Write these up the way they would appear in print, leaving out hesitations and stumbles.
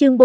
Chương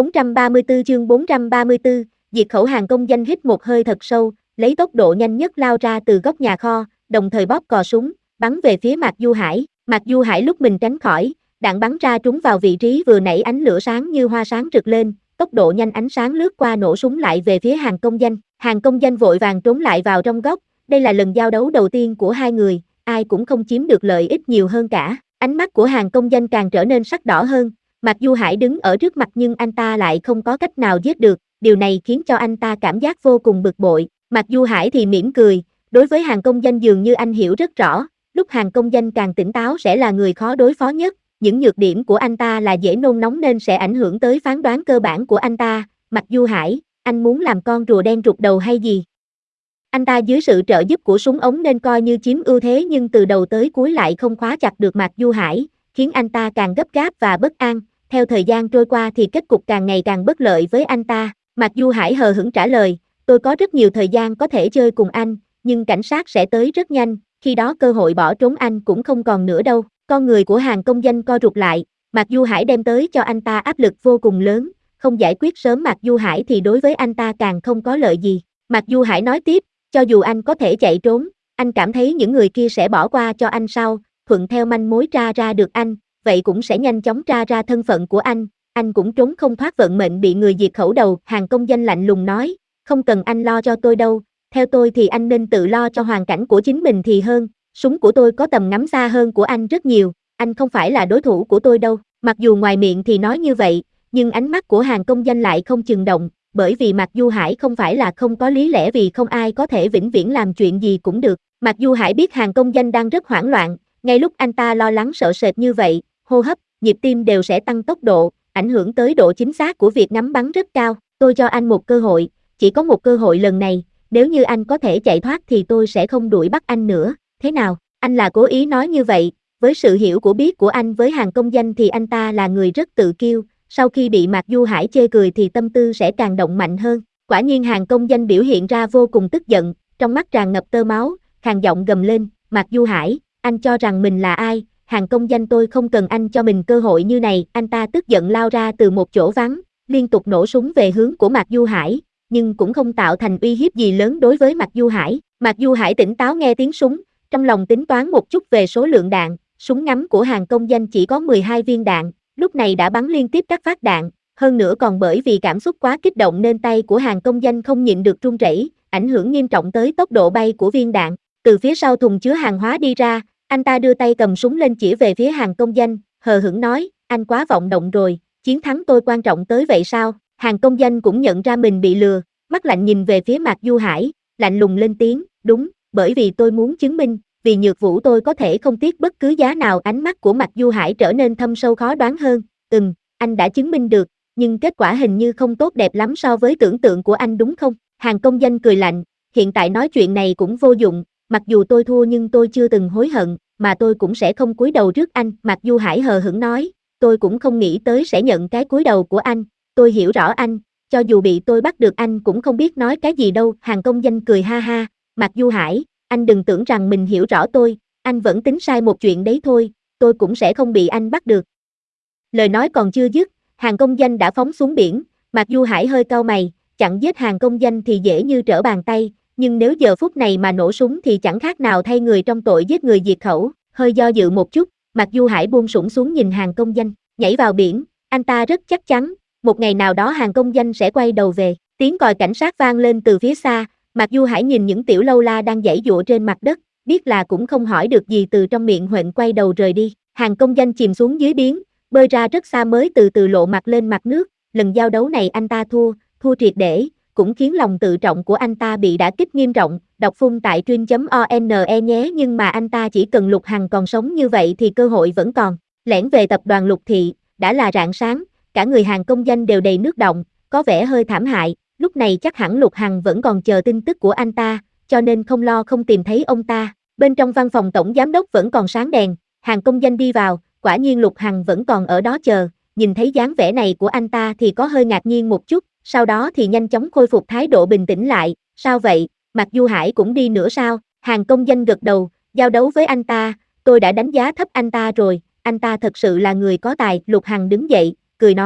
434 Diệt khẩu Hàng Công Danh hít một hơi thật sâu, lấy tốc độ nhanh nhất lao ra từ góc nhà kho, đồng thời bóp cò súng, bắn về phía Mạc Du Hải. Mạc Du Hải lúc mình tránh khỏi, đạn bắn ra trúng vào vị trí vừa nãy, ánh lửa sáng như hoa sáng rực lên, tốc độ nhanh, ánh sáng lướt qua nổ súng lại về phía Hàng Công Danh. Hàng Công Danh vội vàng trốn lại vào trong góc, đây là lần giao đấu đầu tiên của hai người, ai cũng không chiếm được lợi ích nhiều hơn cả. Ánh mắt của Hàng Công Danh càng trở nên sắc đỏ hơn. Mạc Du Hải đứng ở trước mặt nhưng anh ta lại không có cách nào giết được, điều này khiến cho anh ta cảm giác vô cùng bực bội. Mạc Du Hải thì mỉm cười, đối với Hàng Công Danh dường như anh hiểu rất rõ, lúc Hàng Công Danh càng tỉnh táo sẽ là người khó đối phó nhất, những nhược điểm của anh ta là dễ nôn nóng nên sẽ ảnh hưởng tới phán đoán cơ bản của anh ta. Mạc Du Hải, anh muốn làm con rùa đen rụt đầu hay gì? Anh ta dưới sự trợ giúp của súng ống nên coi như chiếm ưu thế nhưng từ đầu tới cuối lại không khóa chặt được Mạc Du Hải, khiến anh ta càng gấp gáp và bất an. Theo thời gian trôi qua thì kết cục càng ngày càng bất lợi với anh ta. Mạc Du Hải hờ hững trả lời, tôi có rất nhiều thời gian có thể chơi cùng anh, nhưng cảnh sát sẽ tới rất nhanh, khi đó cơ hội bỏ trốn anh cũng không còn nữa đâu. Con người của Hàng Công Danh co rụt lại, Mạc Du Hải đem tới cho anh ta áp lực vô cùng lớn, không giải quyết sớm Mạc Du Hải thì đối với anh ta càng không có lợi gì. Mạc Du Hải nói tiếp, cho dù anh có thể chạy trốn, anh cảm thấy những người kia sẽ bỏ qua cho anh sao? Thuận theo manh mối tra ra được anh, vậy cũng sẽ nhanh chóng tra ra thân phận của anh cũng trốn không thoát vận mệnh bị người diệt khẩu đầu. Hàng Công Danh lạnh lùng nói, không cần anh lo cho tôi đâu, theo tôi thì anh nên tự lo cho hoàn cảnh của chính mình thì hơn, súng của tôi có tầm ngắm xa hơn của anh rất nhiều, anh không phải là đối thủ của tôi đâu. Mặc dù ngoài miệng thì nói như vậy, nhưng ánh mắt của Hàng Công Danh lại không chừng động, bởi vì Mạc Du Hải không phải là không có lý lẽ, vì không ai có thể vĩnh viễn làm chuyện gì cũng được. Mạc Du Hải biết Hàng Công Danh đang rất hoảng loạn, ngay lúc anh ta lo lắng sợ sệt như vậy, hô hấp, nhịp tim đều sẽ tăng tốc độ, ảnh hưởng tới độ chính xác của việc ngắm bắn rất cao. Tôi cho anh một cơ hội, chỉ có một cơ hội lần này, nếu như anh có thể chạy thoát thì tôi sẽ không đuổi bắt anh nữa, thế nào? Anh là cố ý nói như vậy, với sự hiểu của biết của anh với Hàng Công Danh thì anh ta là người rất tự kiêu, sau khi bị Mạc Du Hải chê cười thì tâm tư sẽ càng động mạnh hơn. Quả nhiên Hàng Công Danh biểu hiện ra vô cùng tức giận, trong mắt tràn ngập tơ máu, khàn giọng gầm lên, Mạc Du Hải, anh cho rằng mình là ai? Hàng Công Danh, tôi không cần anh cho mình cơ hội như này. Anh ta tức giận lao ra từ một chỗ vắng, liên tục nổ súng về hướng của Mạc Du Hải, nhưng cũng không tạo thành uy hiếp gì lớn đối với Mạc Du Hải. Mạc Du Hải tỉnh táo nghe tiếng súng, trong lòng tính toán một chút về số lượng đạn, súng ngắm của Hàng Công Danh chỉ có 12 viên đạn, lúc này đã bắn liên tiếp các phát đạn, hơn nữa còn bởi vì cảm xúc quá kích động nên tay của Hàng Công Danh không nhịn được run rẩy, ảnh hưởng nghiêm trọng tới tốc độ bay của viên đạn. Từ phía sau thùng chứa hàng hóa đi ra, anh ta đưa tay cầm súng lên chỉ về phía Hàng Công Danh, hờ hững nói, anh quá vọng động rồi, chiến thắng tôi quan trọng tới vậy sao? Hàng Công Danh cũng nhận ra mình bị lừa, mắt lạnh nhìn về phía Mạc Du Hải, lạnh lùng lên tiếng, đúng, bởi vì tôi muốn chứng minh, vì Nhược Vũ tôi có thể không tiếc bất cứ giá nào. Ánh mắt của Mạc Du Hải trở nên thâm sâu khó đoán hơn, anh đã chứng minh được, nhưng kết quả hình như không tốt đẹp lắm so với tưởng tượng của anh đúng không? Hàng Công Danh cười lạnh, hiện tại nói chuyện này cũng vô dụng, mặc dù tôi thua nhưng tôi chưa từng hối hận, mà tôi cũng sẽ không cúi đầu trước anh. Mạc Du Hải hờ hững nói, tôi cũng không nghĩ tới sẽ nhận cái cúi đầu của anh, tôi hiểu rõ anh, cho dù bị tôi bắt được anh cũng không biết nói cái gì đâu. Hàng Công Danh cười ha ha, Mạc Du Hải, anh đừng tưởng rằng mình hiểu rõ tôi, anh vẫn tính sai một chuyện đấy thôi, tôi cũng sẽ không bị anh bắt được. Lời nói còn chưa dứt, Hàng Công Danh đã phóng xuống biển. Mạc Du Hải hơi cau mày, chặn giết Hàng Công Danh thì dễ như trở bàn tay, nhưng nếu giờ phút này mà nổ súng thì chẳng khác nào thay người trong tội giết người diệt khẩu. Hơi do dự một chút, Mạc Du Hải buông súng xuống nhìn Hàng Công Danh, nhảy vào biển, anh ta rất chắc chắn, một ngày nào đó Hàng Công Danh sẽ quay đầu về. Tiếng còi cảnh sát vang lên từ phía xa, Mạc Du Hải nhìn những tiểu lâu la đang giãy giụa trên mặt đất, biết là cũng không hỏi được gì từ trong miệng huện quay đầu rời đi. Hàng Công Danh chìm xuống dưới biển, bơi ra rất xa mới từ từ lộ mặt lên mặt nước. Lần giao đấu này anh ta thua triệt để, cũng khiến lòng tự trọng của anh ta bị đả kích nghiêm trọng. Đọc phun tại stream.one nhé. Nhưng mà anh ta chỉ cần Lục Hằng còn sống như vậy thì cơ hội vẫn còn. Lẻn về tập đoàn Lục Thị, đã là rạng sáng, cả người Hàng Công Danh đều đầy nước động, có vẻ hơi thảm hại. Lúc này chắc hẳn Lục Hằng vẫn còn chờ tin tức của anh ta, cho nên không lo không tìm thấy ông ta. Bên trong văn phòng tổng giám đốc vẫn còn sáng đèn, Hàng Công Danh đi vào, quả nhiên Lục Hằng vẫn còn ở đó chờ. Nhìn thấy dáng vẻ này của anh ta thì có hơi ngạc nhiên một chút, sau đó thì nhanh chóng khôi phục thái độ bình tĩnh lại. Sao vậy, Mạc Du Hải cũng đi nữa sao? Hàng Công Danh gật đầu, giao đấu với anh ta, tôi đã đánh giá thấp anh ta rồi, anh ta thật sự là người có tài. Lục Hằng đứng dậy, cười nói,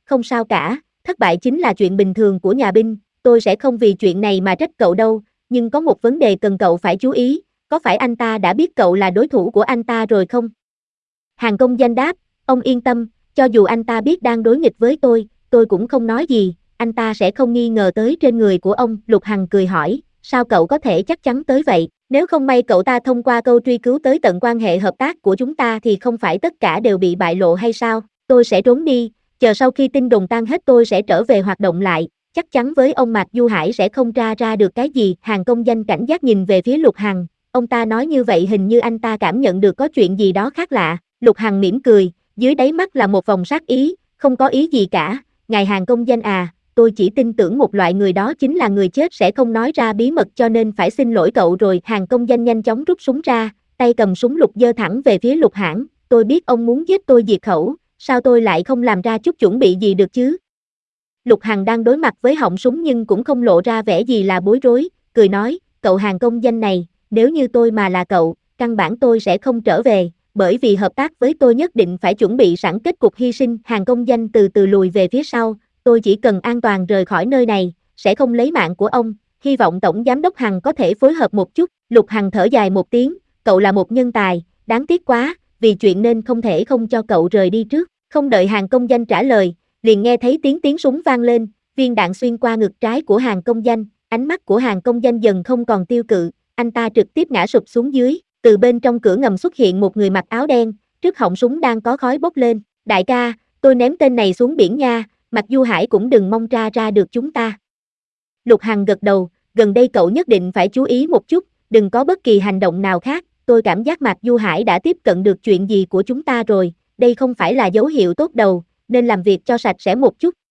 không sao cả, thất bại chính là chuyện bình thường của nhà binh, tôi sẽ không vì chuyện này mà trách cậu đâu, nhưng có một vấn đề cần cậu phải chú ý, có phải anh ta đã biết cậu là đối thủ của anh ta rồi không? Hàng công danh đáp, ông yên tâm, cho dù anh ta biết đang đối nghịch với tôi cũng không nói gì, anh ta sẽ không nghi ngờ tới trên người của ông. Lục Hằng cười hỏi, sao cậu có thể chắc chắn tới vậy? Nếu không may cậu ta thông qua câu truy cứu tới tận quan hệ hợp tác của chúng ta thì không phải tất cả đều bị bại lộ hay sao? Tôi sẽ trốn đi, chờ sau khi tin đồn tan hết tôi sẽ trở về hoạt động lại, chắc chắn với ông Mạc Du Hải sẽ không ra được cái gì. Hàng công danh cảnh giác nhìn về phía Lục Hằng, ông ta nói như vậy hình như anh ta cảm nhận được có chuyện gì đó khác lạ. Lục Hằng mỉm cười, dưới đáy mắt là một vòng sát ý, không có ý gì cả, ngài Hàng công danh à, tôi chỉ tin tưởng một loại người đó chính là người chết sẽ không nói ra bí mật cho nên phải xin lỗi cậu rồi. Hàng công danh nhanh chóng rút súng ra, tay cầm súng lục giơ thẳng về phía Lục Hãn, tôi biết ông muốn giết tôi diệt khẩu, sao tôi lại không làm ra chút chuẩn bị gì được chứ? Lục Hằng đang đối mặt với họng súng nhưng cũng không lộ ra vẻ gì là bối rối, cười nói, cậu Hàng công danh này, nếu như tôi mà là cậu, căn bản tôi sẽ không trở về, bởi vì hợp tác với tôi nhất định phải chuẩn bị sẵn kết cục hy sinh. Hàng công danh từ từ lùi về phía sau, tôi chỉ cần an toàn rời khỏi nơi này, sẽ không lấy mạng của ông, hy vọng Tổng Giám đốc Hằng có thể phối hợp một chút. Lục Hằng thở dài một tiếng, cậu là một nhân tài, đáng tiếc quá, vì chuyện nên không thể không cho cậu rời đi trước. Không đợi Hàng công danh trả lời, liền nghe thấy tiếng súng vang lên, viên đạn xuyên qua ngực trái của Hàng công danh, ánh mắt của Hàng công danh dần không còn tiêu cự, anh ta trực tiếp ngã sụp xuống dưới, từ bên trong cửa ngầm xuất hiện một người mặc áo đen, trước họng súng đang có khói bốc lên, đại ca, tôi ném tên này xuống biển nha, Mạc Du Hải cũng đừng mong ra được chúng ta. Lục Hằng gật đầu, gần đây cậu nhất định phải chú ý một chút, đừng có bất kỳ hành động nào khác, tôi cảm giác Mạc Du Hải đã tiếp cận được chuyện gì của chúng ta rồi, đây không phải là dấu hiệu tốt đầu, nên làm việc cho sạch sẽ một chút.